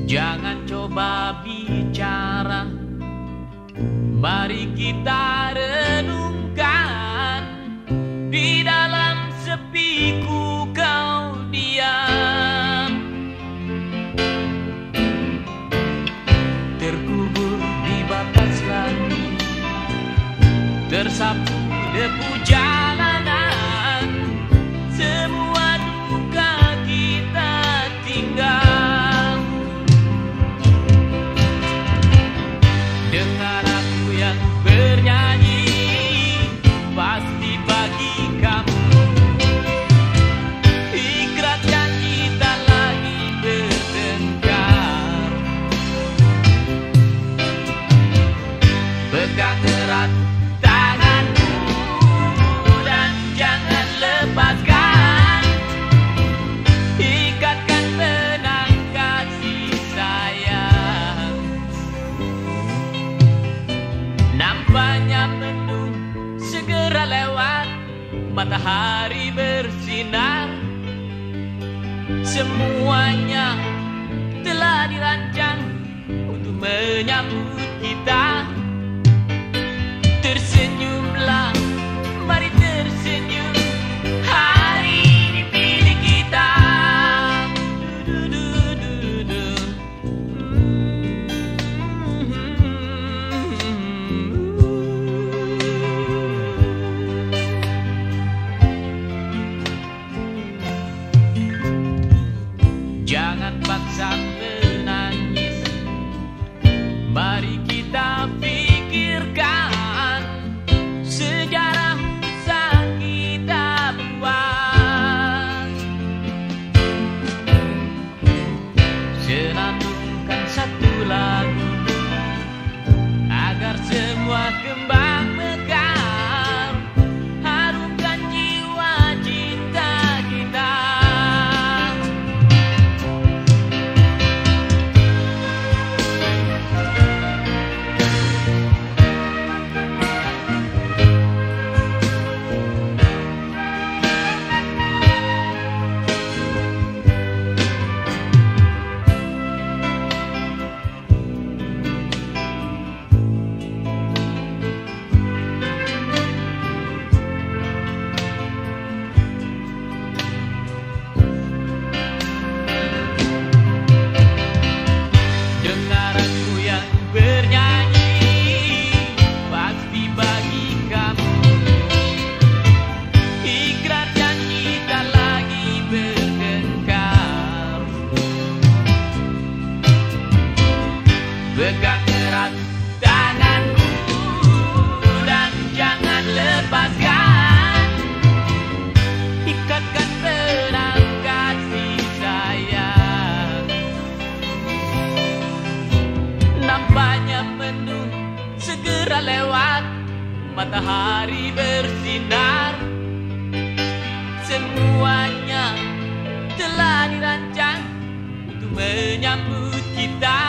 Jangan coba bicara, mari kita renungkan. Di dalam sepiku kau diam, terkubur di batas langit, tersapu debu jalanan. Semua duka kita tinggal. Dengar aku yang bernyanyi, pasti bagi kamu ikhlas dan kita lagi bertengkar. Pegang erat tanganku dan jangan lepaskan. Ikatkan tenang kasih sayang. Nampaknya mendung segera lewat, matahari bersinar. Semuanya telah dirancang untuk menyambut kita. Tersenyumlah, mari tersenyum. Hari ini pilih kita. Jangan paksa menangis, mari kita pikirkan sejarah usah kita buat. Senandungkan satu lagu agar semua kembang mekar. Harumkan jiwa cinta kita. Dengar aku yang bernyanyi, pasti bagi kamu ikrar janji tak lagi bertengkar. Pegang erat tanganku dan jangan lepaskan. Ikatkan tenang kasih sayang. Nampaknya mendung segera lewat, matahari bersinar. Semuanya telah dirancang untuk menyambut kita.